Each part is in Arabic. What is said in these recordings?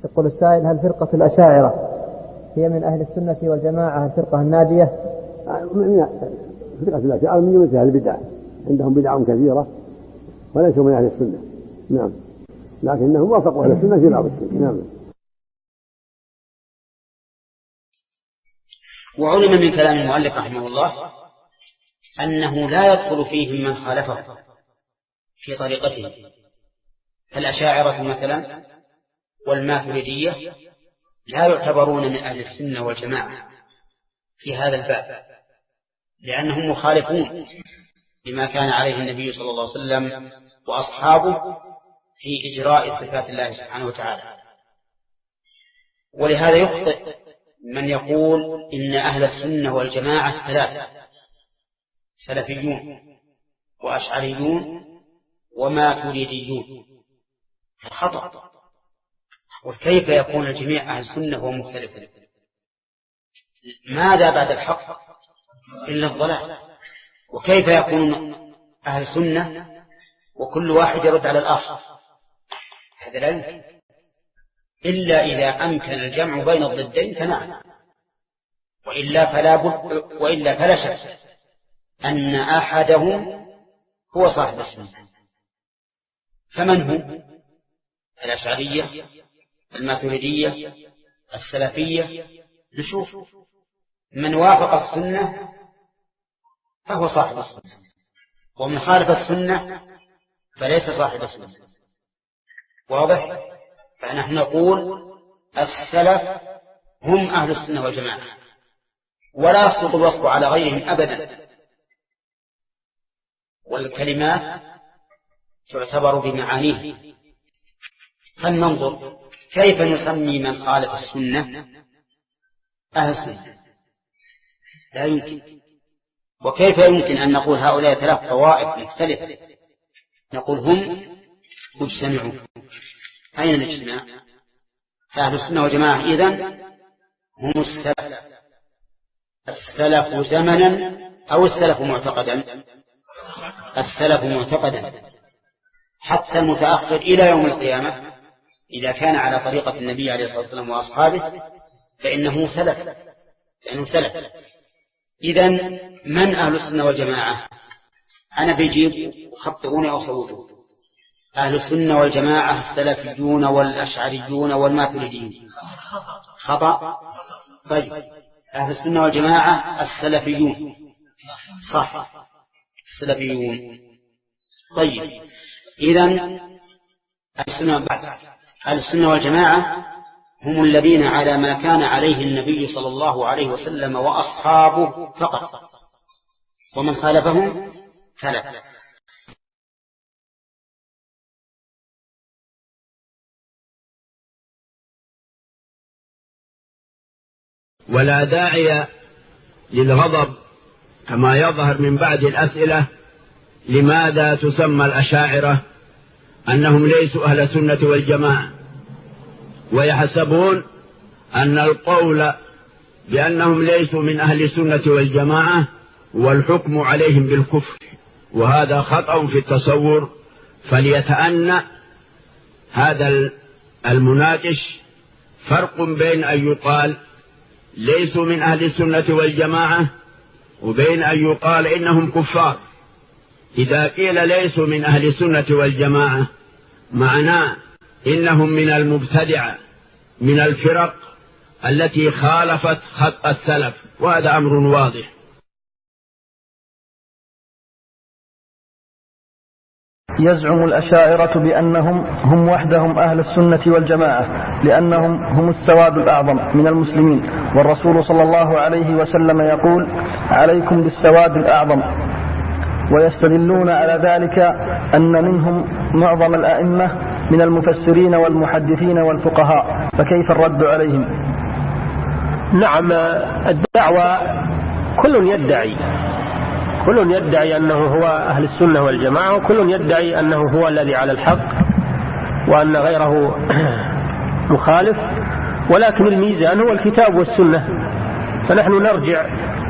يقول السائل: هل فرقة الأشاعرة هي من أهل السنة والجماعة الفرقة الناجية؟ فرقة الأشاعرة من جملة أهل البدع، عندهم بدع كثيرة وليسوا من أهل السنة. نعم، لكنهم وافقوا أهل السنة في بعض الشيء. نعم. وعلم من كلام المؤلف رحمه الله أنه لا يدخل فيهم من خالفه في طريقته، فالأشاعرة مثلا والماتريدية لا يعتبرون من أهل السنة والجماعة في هذا الباب، لأنهم مخالفون لما كان عليه النبي صلى الله عليه وسلم وأصحابه في إجراء صفات الله سبحانه وتعالى. ولهذا يخطئ من يقول إن أهل السنة والجماعة ثلاثة: سلفيون وأشعريون وماتريديون. خطأ. وكيف يكون الجميع أهل السنة ومختلفون؟ ماذا بعد الحق إلا الضلال؟ وكيف يكون أهل السنة وكل واحد يرد على الآخر؟ هذا لا يمكن إلا إذا أمكن الجمع بين الضدين فنعم، وإلا فلا شك أن أحدهم هو صاحب السنة. فمن هم؟ الأشعرية، الماتريدية، السلفية. نشوف من وافق السنة فهو صاحب السنة، ومن خالف السنة فليس صاحب السنة. واضح؟ فنحن نقول السلف هم أهل السنة والجماعة، ولا يسقط الوصف على غيرهم أبدا. والكلمات تعتبر بمعانيه. فلننظر كيف نسمي من خالف السنة أهل السنة. لا يمكن. وكيف يمكن أن نقول هؤلاء ثلاث طوائف مختلفة؟ نقول هم مجتمعون. أين الاجتماع؟ فأهل السنة والجماعة إذن هم السلف زمنا أو السلف معتقدا؟ السلف معتقدا، حتى المتأخر إلى يوم القيامة إذا كان على طريقة النبي عليه الصلاة والسلام وأصحابه فإنه سلف. إذن من أهل السنة والجماعة؟ أنا بيجيب خطئوني أو صوتوا. أهل السنة والجماعة السلفيون والأشعريون والماتريديون. خطأ. طيب، أهل السنة والجماعة السلفيون. صح، السلفيون. طيب، إذن أهل السنة والجماعة هم الذين على ما كان عليه النبي صلى الله عليه وسلم وأصحابه فقط، ومن خالفهم فلا. ولا داعي للغضب كما يظهر من بعد الأسئلة: لماذا تسمى الأشاعرة أنهم ليسوا أهل السنة والجماعة، ويحسبون أن القول بأنهم ليسوا من أهل السنة والجماعة والحكم عليهم بالكفر، وهذا خطأ في التصور. فليتأنى هذا المناقش فرق بين أن يقال ليسوا من أهل السنة والجماعة وبين أن يقال إنهم كفار. إذا قيل ليسوا من أهل السنة والجماعة معناه إنهم من المبتدعة، من الفرق التي خالفت خط السلف، وهذا أمر واضح. يزعم الأشاعرة بأنهم هم وحدهم أهل السنة والجماعة لأنهم هم السواد الأعظم من المسلمين، والرسول صلى الله عليه وسلم يقول: عليكم بالسواد الأعظم. ويستدلون على ذلك أن منهم معظم الأئمة من المفسرين والمحدثين والفقهاء، فكيف الرد عليهم؟ نعم، الدعوة كل يدعي أنه هو أهل السنة والجماعة، وكل يدعي أنه هو الذي على الحق وأن غيره مخالف، ولكن الميزان هو الكتاب والسنة. فنحن نرجع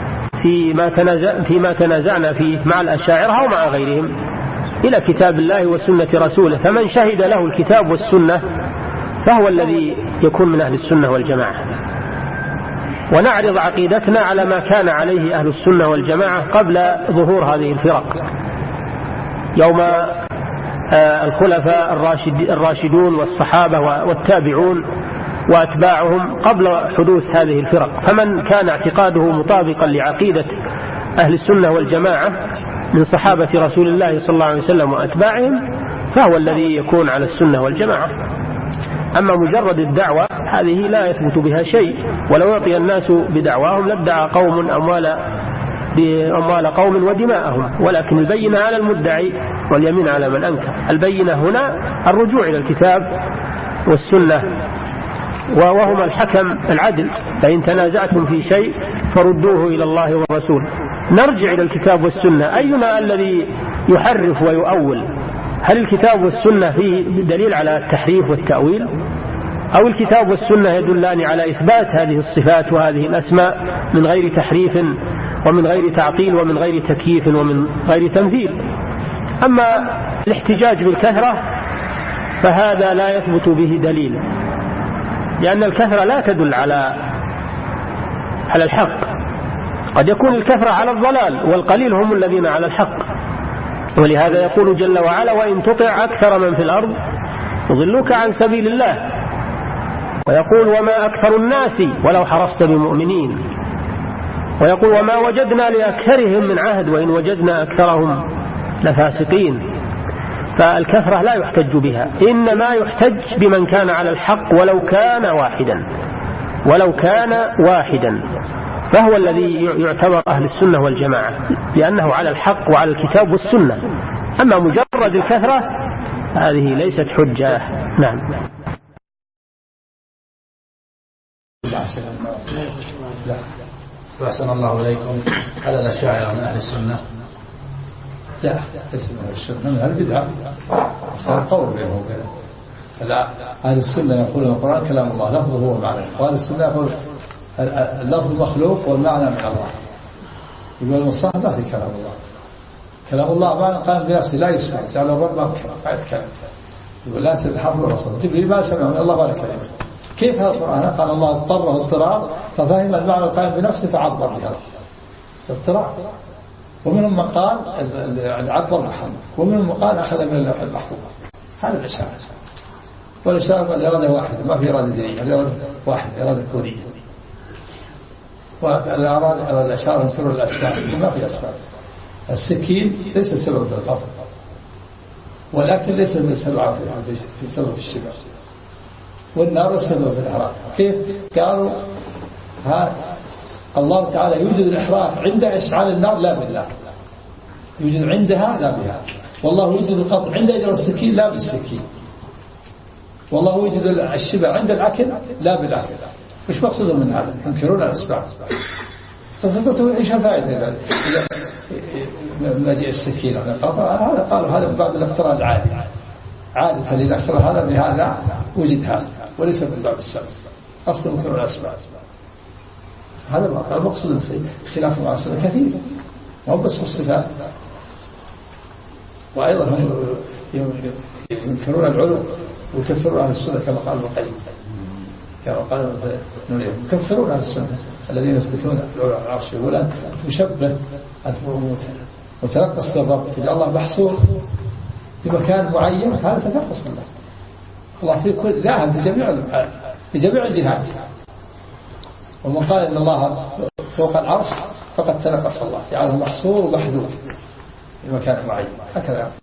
فيما تنازعنا فيه مع الأشاعرة ومع غيرهم إلى كتاب الله وسنة رسوله، فمن شهد له الكتاب والسنة فهو الذي يكون من أهل السنة والجماعة. ونعرض عقيدتنا على ما كان عليه أهل السنة والجماعة قبل ظهور هذه الفرق، يوم الخلفاء الراشدون والصحابة والتابعون وأتباعهم قبل حدوث هذه الفرق. فمن كان اعتقاده مطابقا لعقيدة أهل السنة والجماعة من صحابة رسول الله صلى الله عليه وسلم وأتباعهم فهو الذي يكون على السنة والجماعة. أما مجرد الدعوة هذه لا يثبت بها شيء، ولو يعطي الناس بدعواهم لادعى قوم أموال قوم ودماءهم، ولكن البينة على المدعي واليمين على من أنكر. البينة هنا الرجوع إلى الكتاب والسنة، وهما الحكم العدل، فإن تنازعتم في شيء فردوه إلى الله والرسول. نرجع إلى الكتاب والسنة، أينا الذي يحرف ويؤول؟ هل الكتاب والسنة فيه دليل على التحريف والتأويل، أو الكتاب والسنة يدلان على إثبات هذه الصفات وهذه الأسماء من غير تحريف ومن غير تعطيل ومن غير تكييف ومن غير تمثيل؟ أما الاحتجاج بالكثرة فهذا لا يثبت به دليل، لأن الكثرة لا تدل على الحق، قد يكون الكثرة على الضلال والقليل هم الذين على الحق. ولهذا يقول جل وعلا: وإن تطع أكثر من في الأرض يضلوك عن سبيل الله. ويقول: وما أكثر الناس ولو حرصت بمؤمنين. ويقول: وما وجدنا لأكثرهم من عهد وإن وجدنا أكثرهم لفاسقين. فالكثرة لا يحتج بها، إنما يحتج بمن كان على الحق ولو كان واحدا فهو الذي يعتبر أهل السنة والجماعة، لأنه على الحق وعلى الكتاب والسنة. أما مجرد الكثرة هذه ليست حجة. نعم. أحسن الله إليكم. على الأشاعرة من أهل السنة؟ لا، ليس من أهل السنة، من أهل البدعة. القول بينهم وبين أهل السنة يقول القرآن كلام الله لفظه هو معنى، وأهل السنة يقول اللفظ مخلوق والمعنى من الله. يقول المصحف ما في كلام الله، كلام الله معنى قائم بنفسه لا يسمع، جعل الرب ما يتكلم. يقول لا سمع الحرف والرسول، جبريل ما سمع من الله ولا كلمة. كيف هذا القرآن؟ قال الله اضطره اضطرار ففهم المعنى القائم بنفسه فعبر بها اضطرار. ومنهم من قال عبر محمد، ومنهم من قال أخذ من اللوح المحفوظ. هذا الإشارة. والإشارة الإرادة واحدة، ما في إرادة دينية، الإرادة واحدة، إرادة كونية. والإشارة سر الأسباب، ما في أسباب. السكين ليس سبب في القتل، ولكن ليس من سبب في سبب الشبع. والنار سبب في الإحراق. كيف؟ قالوا الله تعالى يوجد الإحراق عند إشعال النار لا بالله، يوجد عندها لا بها. والله يوجد القتل عند إجراء السكين لا بالسكين. والله يوجد الشبع عند الأكل لا بالأكل. مش مقصود من هذا؟ ينكرون الأسباب. فقلتوا إيش الفائدة إذا مجيء السكين على القطع؟ هذا قالوا هذا من باب الافتراء العادي، عادة إذا اختار هذا بهذا وجد هذا، وليس من باب السبب. أصلا ينكرون الأسباب. هذا المقصود في خلاف مع السنة كثير، ما هو بس في الصفات. وأيضا هم ينكرون العلو ويكفرون أهل السنة كما قال ابن القيم، كما قال يكفرون أهل السنة الذين يثبتون العلو على العرش. يقول أنت مشبه، أنت متنقص للرب، تجعل الله محصور بمكان معين، هذا تنقص بالله. الله في كل ذاهب في جميع الجهات. ومن قال إن الله فوق العرش فقد تنقص الله، جعله محصور ومحدود بمكان معين. هكذا